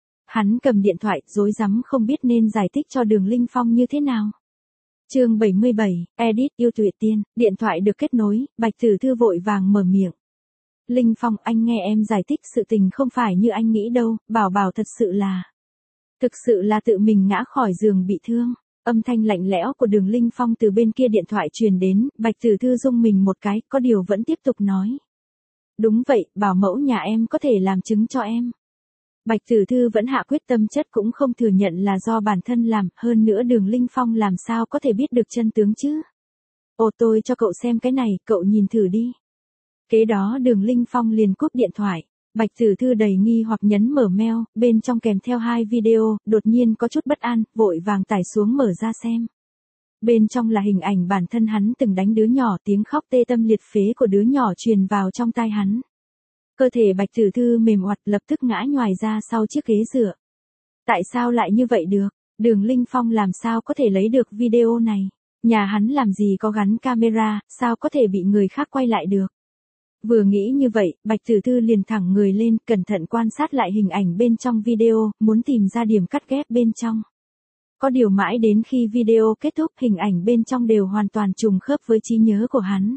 Speaker 1: Hắn cầm điện thoại, rối rắm không biết nên giải thích cho Đường Linh Phong như thế nào. Chương 77, edit yêu tuệ tiên, điện thoại được kết nối, Bạch Tử Thư vội vàng mở miệng. Linh Phong, anh nghe em giải thích, sự tình không phải như anh nghĩ đâu, bảo thật sự là tự mình ngã khỏi giường bị thương. Âm thanh lạnh lẽo của Đường Linh Phong từ bên kia điện thoại truyền đến, Bạch Tử Thư rung mình một cái, có điều vẫn tiếp tục nói. Đúng vậy, bảo mẫu nhà em có thể làm chứng cho em. Bạch Tử Thư vẫn hạ quyết tâm chất cũng không thừa nhận là do bản thân làm, hơn nữa Đường Linh Phong làm sao có thể biết được chân tướng chứ. Ồ, tôi cho cậu xem cái này, cậu nhìn thử đi. Kế đó Đường Linh Phong liền cúp điện thoại. Bạch Tử Thư đầy nghi hoặc nhấn mở mail, bên trong kèm theo 2 video, đột nhiên có chút bất an, vội vàng tải xuống mở ra xem. Bên trong là hình ảnh bản thân hắn từng đánh đứa nhỏ, tiếng khóc tê tâm liệt phế của đứa nhỏ truyền vào trong tai hắn. Cơ thể Bạch Tử Thư mềm oặt lập tức ngã nhoài ra sau chiếc ghế dựa. Tại sao lại như vậy được? Đường Linh Phong làm sao có thể lấy được video này? Nhà hắn làm gì có gắn camera, sao có thể bị người khác quay lại được? Vừa nghĩ như vậy, Bạch Tử Thư liền thẳng người lên, cẩn thận quan sát lại hình ảnh bên trong video, muốn tìm ra điểm cắt ghép bên trong. Có điều mãi đến khi video kết thúc, hình ảnh bên trong đều hoàn toàn trùng khớp với trí nhớ của hắn.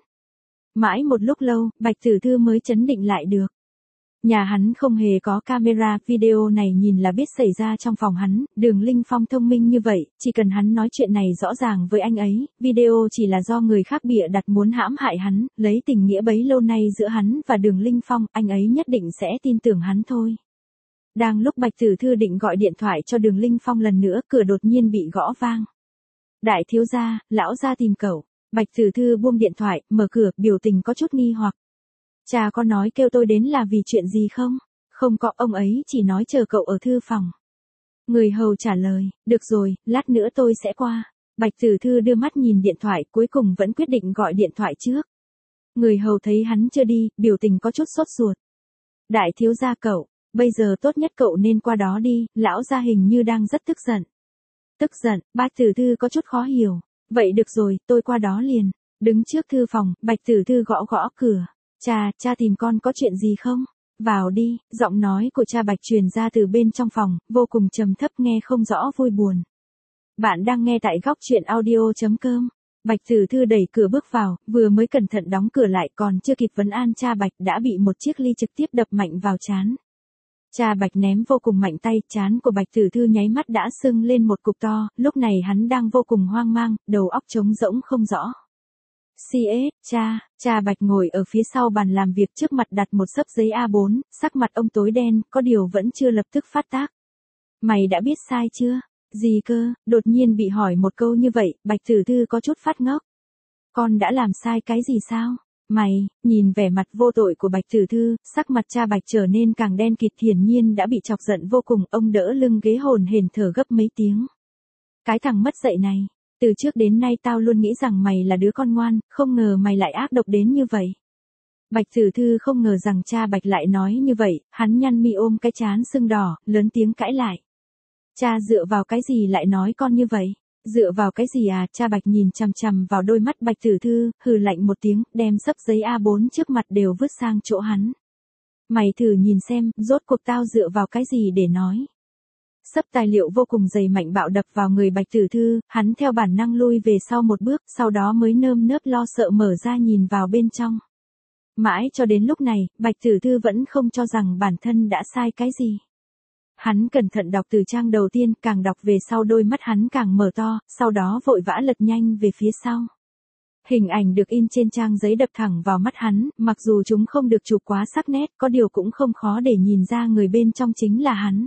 Speaker 1: Mãi một lúc lâu, Bạch Tử Thư mới trấn định lại được. Nhà hắn không hề có camera, video này nhìn là biết xảy ra trong phòng hắn. Đường Linh Phong thông minh như vậy, chỉ cần hắn nói chuyện này rõ ràng với anh ấy, video chỉ là do người khác bịa đặt muốn hãm hại hắn, lấy tình nghĩa bấy lâu nay giữa hắn và Đường Linh Phong, anh ấy nhất định sẽ tin tưởng hắn thôi. Đang lúc Bạch Tử Thư định gọi điện thoại cho Đường Linh Phong lần nữa, cửa đột nhiên bị gõ vang. Đại thiếu gia, lão gia tìm cậu. Bạch Tử Thư buông điện thoại, mở cửa, biểu tình có chút nghi hoặc. Cha có nói kêu tôi đến là vì chuyện gì không? Không có, ông ấy chỉ nói chờ cậu ở thư phòng. Người hầu trả lời, được rồi, lát nữa tôi sẽ qua. Bạch Tử Thư đưa mắt nhìn điện thoại, cuối cùng vẫn quyết định gọi điện thoại trước. Người hầu thấy hắn chưa đi, biểu tình có chút sốt ruột. Đại thiếu gia cậu, bây giờ tốt nhất cậu nên qua đó đi, lão gia hình như đang rất tức giận. Tức giận, Bạch Tử Thư có chút khó hiểu. Vậy được rồi, tôi qua đó liền. Đứng trước thư phòng, Bạch Tử Thư gõ gõ cửa. Cha tìm con có chuyện gì không? Vào đi, giọng nói của cha Bạch truyền ra từ bên trong phòng, vô cùng trầm thấp nghe không rõ vui buồn. Bạn đang nghe tại góc truyện audio.com. Bạch Tử Thư đẩy cửa bước vào, vừa mới cẩn thận đóng cửa lại còn chưa kịp vấn an cha Bạch đã bị một chiếc ly trực tiếp đập mạnh vào trán. Cha Bạch ném vô cùng mạnh tay, trán của Bạch Tử Thư nháy mắt đã sưng lên một cục to, lúc này hắn đang vô cùng hoang mang, đầu óc trống rỗng không rõ. Cha Bạch ngồi ở phía sau bàn làm việc trước mặt đặt một xấp giấy A4, sắc mặt ông tối đen, có điều vẫn chưa lập tức phát tác. Mày đã biết sai chưa? Gì cơ? Đột nhiên bị hỏi một câu như vậy, Bạch Tử Thư có chút phát ngốc. Con đã làm sai cái gì sao? Nhìn vẻ mặt vô tội của Bạch Tử Thư, sắc mặt cha Bạch trở nên càng đen kịt, hiển nhiên đã bị chọc giận vô cùng, ông đỡ lưng ghế hồn hển thở gấp mấy tiếng. Cái thằng mất dạy này, từ trước đến nay tao luôn nghĩ rằng mày là đứa con ngoan, không ngờ mày lại ác độc đến như vậy. Bạch Tử Thư không ngờ rằng cha Bạch lại nói như vậy, hắn nhăn mi ôm cái trán sưng đỏ, lớn tiếng cãi lại. Cha dựa vào cái gì lại nói con như vậy? Dựa vào cái gì à? Cha Bạch nhìn chằm chằm vào đôi mắt Bạch Tử Thư, hừ lạnh một tiếng, đem xấp giấy A4 trước mặt đều vứt sang chỗ hắn. Mày thử nhìn xem, rốt cuộc tao dựa vào cái gì để nói. Xấp tài liệu vô cùng dày mạnh bạo đập vào người Bạch Tử Thư, hắn theo bản năng lui về sau một bước, sau đó mới nơm nớp lo sợ mở ra nhìn vào bên trong. Mãi cho đến lúc này, Bạch Tử Thư vẫn không cho rằng bản thân đã sai cái gì. Hắn cẩn thận đọc từ trang đầu tiên, càng đọc về sau đôi mắt hắn càng mở to, sau đó vội vã lật nhanh về phía sau. Hình ảnh được in trên trang giấy đập thẳng vào mắt hắn, mặc dù chúng không được chụp quá sắc nét, có điều cũng không khó để nhìn ra người bên trong chính là hắn.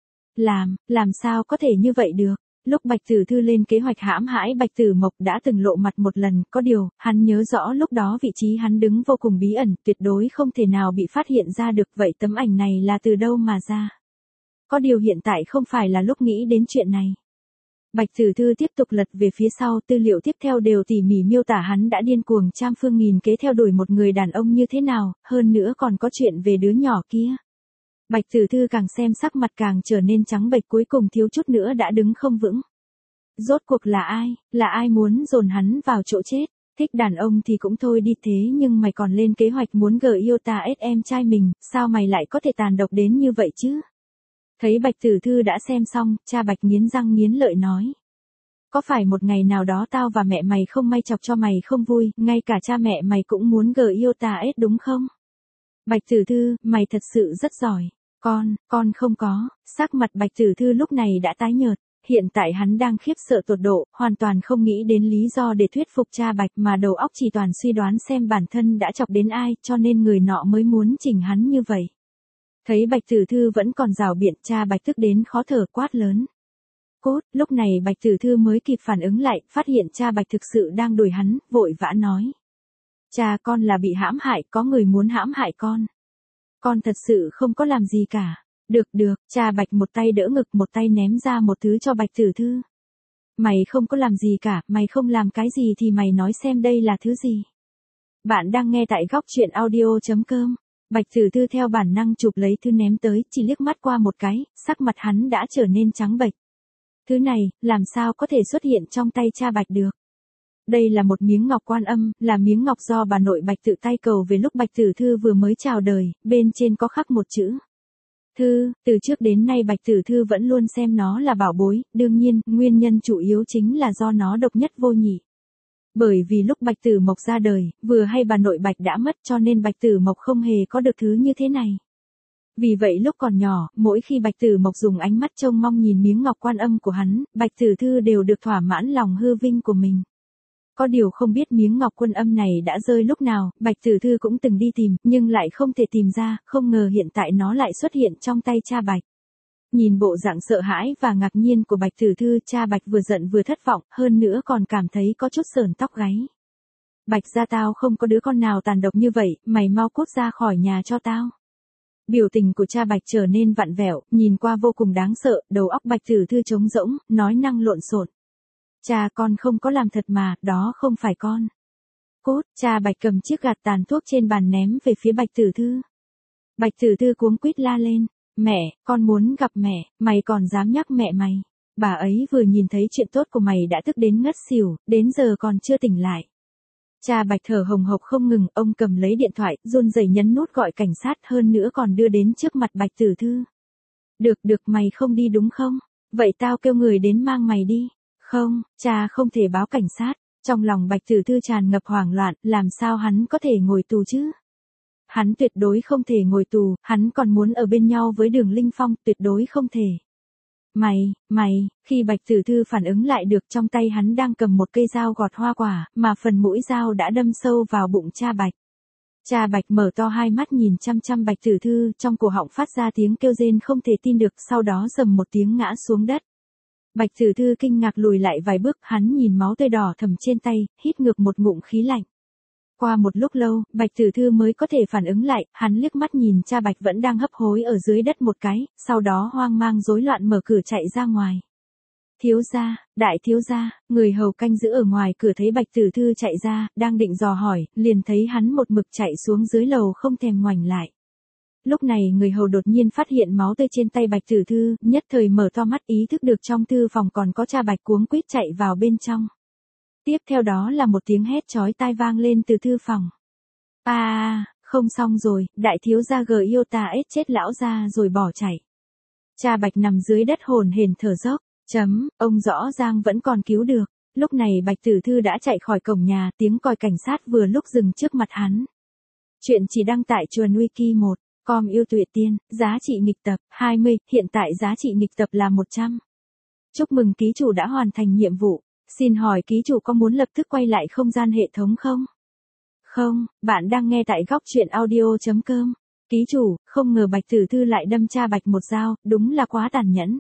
Speaker 1: Làm sao có thể như vậy được? Lúc Bạch Tử Thư lên kế hoạch hãm hại Bạch Tử Mộc đã từng lộ mặt một lần, có điều, hắn nhớ rõ lúc đó vị trí hắn đứng vô cùng bí ẩn, tuyệt đối không thể nào bị phát hiện ra được, vậy tấm ảnh này là từ đâu mà ra? Có điều hiện tại không phải là lúc nghĩ đến chuyện này. Bạch Tử Thư tiếp tục lật về phía sau, tư liệu tiếp theo đều tỉ mỉ miêu tả hắn đã điên cuồng trăm phương nghìn kế theo đuổi một người đàn ông như thế nào, hơn nữa còn có chuyện về đứa nhỏ kia. Bạch Tử Thư càng xem sắc mặt càng trở nên trắng bệch, cuối cùng thiếu chút nữa đã đứng không vững. Rốt cuộc là ai muốn dồn hắn vào chỗ chết? Thích đàn ông thì cũng thôi đi, thế nhưng mày còn lên kế hoạch muốn yêu ta em trai mình, sao mày lại có thể tàn độc đến như vậy chứ? Thấy Bạch Tử Thư đã xem xong, cha Bạch nghiến răng nghiến lợi nói. Có phải một ngày nào đó tao và mẹ mày không may chọc cho mày không vui, ngay cả cha mẹ mày cũng muốn yêu ta đúng không? Bạch Tử Thư, mày thật sự rất giỏi. Con không có. Sắc mặt Bạch Tử Thư lúc này đã tái nhợt. Hiện tại hắn đang khiếp sợ tột độ, hoàn toàn không nghĩ đến lý do để thuyết phục cha Bạch mà đầu óc chỉ toàn suy đoán xem bản thân đã chọc đến ai, cho nên người nọ mới muốn chỉnh hắn như vậy. Thấy Bạch Tử Thư vẫn còn rảo biện, cha Bạch tức đến khó thở quát lớn. Cốt, lúc này Bạch Tử Thư mới kịp phản ứng lại, phát hiện cha Bạch thực sự đang đuổi hắn, vội vã nói. Cha, con là bị hãm hại, có người muốn hãm hại con. Con thật sự không có làm gì cả. Được, cha Bạch một tay đỡ ngực một tay ném ra một thứ cho Bạch Tử Thư. Mày không có làm gì cả, mày không làm cái gì thì mày nói xem đây là thứ gì. Bạn đang nghe tại góc truyện audio.com. Bạch Tử Thư theo bản năng chụp lấy thứ ném tới, chỉ liếc mắt qua một cái, sắc mặt hắn đã trở nên trắng bệch. Thứ này, làm sao có thể xuất hiện trong tay cha Bạch được? Đây là một miếng ngọc Quan Âm, là miếng ngọc do bà nội Bạch tự tay cầu về lúc Bạch Tử Thư vừa mới chào đời, bên trên có khắc một chữ. Thư, từ trước đến nay Bạch Tử Thư vẫn luôn xem nó là bảo bối, đương nhiên, nguyên nhân chủ yếu chính là do nó độc nhất vô nhị. Bởi vì lúc Bạch Tử Mộc ra đời, vừa hay bà nội Bạch đã mất cho nên Bạch Tử Mộc không hề có được thứ như thế này. Vì vậy lúc còn nhỏ, mỗi khi Bạch Tử Mộc dùng ánh mắt trông mong nhìn miếng ngọc Quan Âm của hắn, Bạch Tử Thư đều được thỏa mãn lòng hư vinh của mình. Có điều không biết miếng ngọc Quan Âm này đã rơi lúc nào, Bạch Tử Thư cũng từng đi tìm, nhưng lại không thể tìm ra, không ngờ hiện tại nó lại xuất hiện trong tay cha Bạch. Nhìn bộ dạng sợ hãi và ngạc nhiên của Bạch Tử Thư, cha Bạch vừa giận vừa thất vọng, hơn nữa còn cảm thấy có chút sởn tóc gáy. Bạch gia tao không có đứa con nào tàn độc như vậy, mày mau cút ra khỏi nhà cho tao. Biểu tình của cha Bạch trở nên vặn vẹo, nhìn qua vô cùng đáng sợ, đầu óc Bạch Tử Thư trống rỗng, nói năng lộn xộn. Cha con không có làm thật mà, đó không phải con. Cút, cha Bạch cầm chiếc gạt tàn thuốc trên bàn ném về phía Bạch Tử Thư. Bạch Tử Thư cuống quýt la lên. Mẹ, con muốn gặp mẹ, mày còn dám nhắc mẹ mày. Bà ấy vừa nhìn thấy chuyện tốt của mày đã tức đến ngất xỉu, đến giờ còn chưa tỉnh lại. Cha Bạch thở hồng hộc không ngừng, ông cầm lấy điện thoại, run rẩy nhấn nút gọi cảnh sát, hơn nữa còn đưa đến trước mặt Bạch Tử Thư. Được, mày không đi đúng không? Vậy tao kêu người đến mang mày đi. Không, cha không thể báo cảnh sát. Trong lòng Bạch Tử Thư tràn ngập hoảng loạn, làm sao hắn có thể ngồi tù chứ? Hắn tuyệt đối không thể ngồi tù, hắn còn muốn ở bên nhau với Đường Linh Phong, tuyệt đối không thể. Mày, khi Bạch Tử Thư phản ứng lại được, trong tay hắn đang cầm một cây dao gọt hoa quả, mà phần mũi dao đã đâm sâu vào bụng cha Bạch. Cha Bạch mở to hai mắt nhìn chăm chăm Bạch Tử Thư, trong cổ họng phát ra tiếng kêu rên không thể tin được, sau đó rầm một tiếng ngã xuống đất. Bạch Tử Thư kinh ngạc lùi lại vài bước, hắn nhìn máu tươi đỏ thẫm trên tay, hít ngược một ngụm khí lạnh. Qua một lúc lâu, Bạch Tử Thư mới có thể phản ứng lại, hắn liếc mắt nhìn cha Bạch vẫn đang hấp hối ở dưới đất một cái, sau đó hoang mang rối loạn mở cửa chạy ra ngoài. Thiếu gia, đại thiếu gia, người hầu canh giữ ở ngoài cửa thấy Bạch Tử Thư chạy ra, đang định dò hỏi, liền thấy hắn một mực chạy xuống dưới lầu không thèm ngoảnh lại. Lúc này người hầu đột nhiên phát hiện máu tươi trên tay Bạch Tử Thư, nhất thời mở to mắt ý thức được trong thư phòng còn có cha Bạch, cuống quýt chạy vào bên trong. Tiếp theo đó là một tiếng hét chói tai vang lên từ thư phòng. Không xong rồi, đại thiếu gia yêu ta ết chết lão gia rồi bỏ chạy. Cha Bạch nằm dưới đất hồn hển thở dốc, ông rõ ràng vẫn còn cứu được. Lúc này Bạch Tử Thư đã chạy khỏi cổng nhà, tiếng còi cảnh sát vừa lúc dừng trước mặt hắn. Chuyện chỉ đăng tại Chuồn Wiki 1, com yêu tuyệt tiên, giá trị nghịch tập 20, hiện tại giá trị nghịch tập là 100. Chúc mừng ký chủ đã hoàn thành nhiệm vụ. Xin hỏi ký chủ có muốn lập tức quay lại không gian hệ thống không? Không, bạn đang nghe tại góc truyện audio.com. Ký chủ, không ngờ Bạch Tử Thư lại đâm cha Bạch một dao, đúng là quá tàn nhẫn.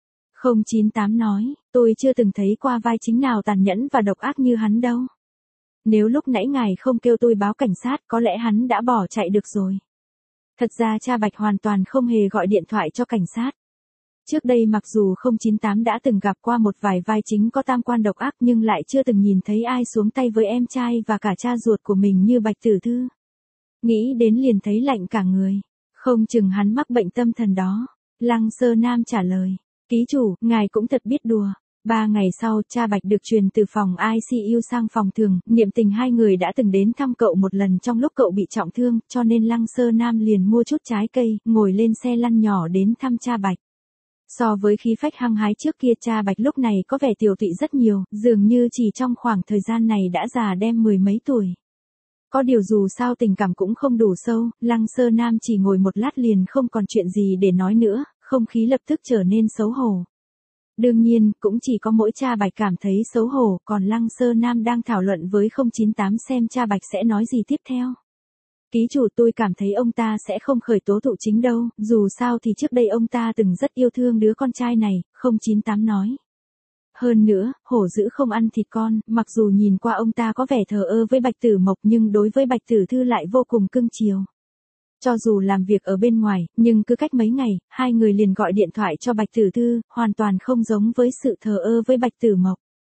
Speaker 1: 098 nói, tôi chưa từng thấy qua vai chính nào tàn nhẫn và độc ác như hắn đâu. Nếu lúc nãy ngài không kêu tôi báo cảnh sát, có lẽ hắn đã bỏ chạy được rồi. Thật ra cha Bạch hoàn toàn không hề gọi điện thoại cho cảnh sát. Trước đây mặc dù 098 đã từng gặp qua một vài vai chính có tam quan độc ác nhưng lại chưa từng nhìn thấy ai xuống tay với em trai và cả cha ruột của mình như Bạch Tử Thư. Nghĩ đến liền thấy lạnh cả người. Không chừng hắn mắc bệnh tâm thần đó. Lăng Sơ Nam trả lời. Ký chủ, ngài cũng thật biết đùa. 3 ngày sau, cha Bạch được truyền từ phòng ICU sang phòng thường, niệm tình hai người đã từng đến thăm cậu một lần trong lúc cậu bị trọng thương, cho nên Lăng Sơ Nam liền mua chút trái cây, ngồi lên xe lăn nhỏ đến thăm cha Bạch. So với khí phách hăng hái trước kia, cha Bạch lúc này có vẻ tiều tụy rất nhiều, dường như chỉ trong khoảng thời gian này đã già đem 10 mấy tuổi. Có điều dù sao tình cảm cũng không đủ sâu, Lăng Sơ Nam chỉ ngồi một lát liền không còn chuyện gì để nói nữa, không khí lập tức trở nên xấu hổ. Đương nhiên, cũng chỉ có mỗi cha Bạch cảm thấy xấu hổ, còn Lăng Sơ Nam đang thảo luận với 098 xem cha Bạch sẽ nói gì tiếp theo. Ký chủ, tôi cảm thấy ông ta sẽ không khởi tố thụ chính đâu, dù sao thì trước đây ông ta từng rất yêu thương đứa con trai này, 098 nói. Hơn nữa, hổ dữ không ăn thịt con, mặc dù nhìn qua ông ta có vẻ thờ ơ với Bạch Tử Mộc nhưng đối với Bạch Tử Thư lại vô cùng cưng chiều. Cho dù làm việc ở bên ngoài, nhưng cứ cách mấy ngày, hai người liền gọi điện thoại cho Bạch Tử Thư, hoàn toàn không giống với sự thờ ơ với Bạch Tử Mộc.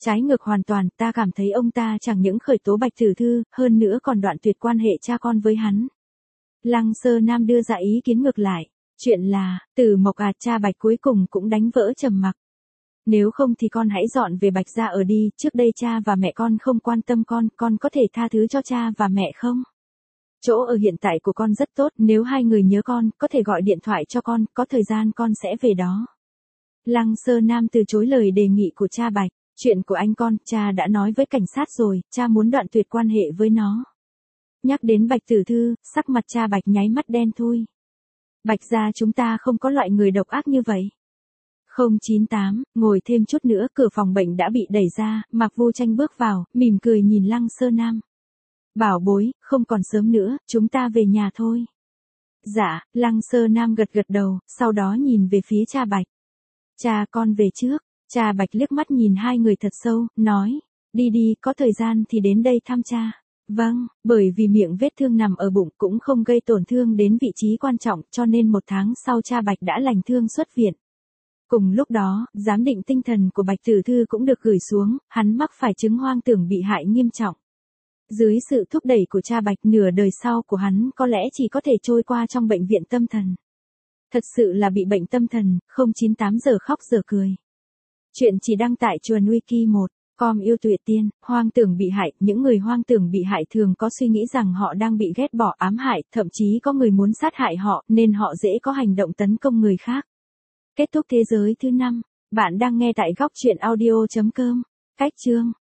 Speaker 1: Trái ngược hoàn toàn, ta cảm thấy ông ta chẳng những khởi tố Bạch Tử Thư, hơn nữa còn đoạn tuyệt quan hệ cha con với hắn. Lăng Sơ Nam đưa ra ý kiến ngược lại. Chuyện là, Tử Mộc cha Bạch cuối cùng cũng đánh vỡ trầm mặc. Nếu không thì con hãy dọn về Bạch gia ở đi, trước đây cha và mẹ con không quan tâm con có thể tha thứ cho cha và mẹ không? Chỗ ở hiện tại của con rất tốt, nếu hai người nhớ con, có thể gọi điện thoại cho con, có thời gian con sẽ về đó. Lăng Sơ Nam từ chối lời đề nghị của cha Bạch. Chuyện của anh con, cha đã nói với cảnh sát rồi, cha muốn đoạn tuyệt quan hệ với nó. Nhắc đến Bạch Tử Thư, sắc mặt cha Bạch nháy mắt đen thui. Bạch gia chúng ta không có loại người độc ác như vậy. 098, ngồi thêm chút nữa, cửa phòng bệnh đã bị đẩy ra, Mạc Vu Tranh bước vào, mỉm cười nhìn Lăng Sơ Nam. Bảo bối, không còn sớm nữa, chúng ta về nhà thôi. Dạ, Lăng Sơ Nam gật gật đầu, sau đó nhìn về phía cha Bạch. Cha con về trước. Cha Bạch liếc mắt nhìn hai người thật sâu, nói. Đi đi, có thời gian thì đến đây thăm cha. Vâng, bởi vì miệng vết thương nằm ở bụng cũng không gây tổn thương đến vị trí quan trọng, cho nên 1 tháng sau cha Bạch đã lành thương xuất viện. Cùng lúc đó, giám định tinh thần của Bạch Tử Thư cũng được gửi xuống, hắn mắc phải chứng hoang tưởng bị hại nghiêm trọng. Dưới sự thúc đẩy của cha Bạch, nửa đời sau của hắn có lẽ chỉ có thể trôi qua trong bệnh viện tâm thần. Thật sự là bị bệnh tâm thần, 098 giờ khóc giờ cười. Chuyện chỉ đăng tại Chuồn Wiki 1. Com yêu Tuệ Tiên, hoang tưởng bị hại, những người hoang tưởng bị hại thường có suy nghĩ rằng họ đang bị ghét bỏ ám hại, thậm chí có người muốn sát hại họ, nên họ dễ có hành động tấn công người khác. Kết thúc thế giới thứ 5. Bạn đang nghe tại góc truyện audio.com. Cách chương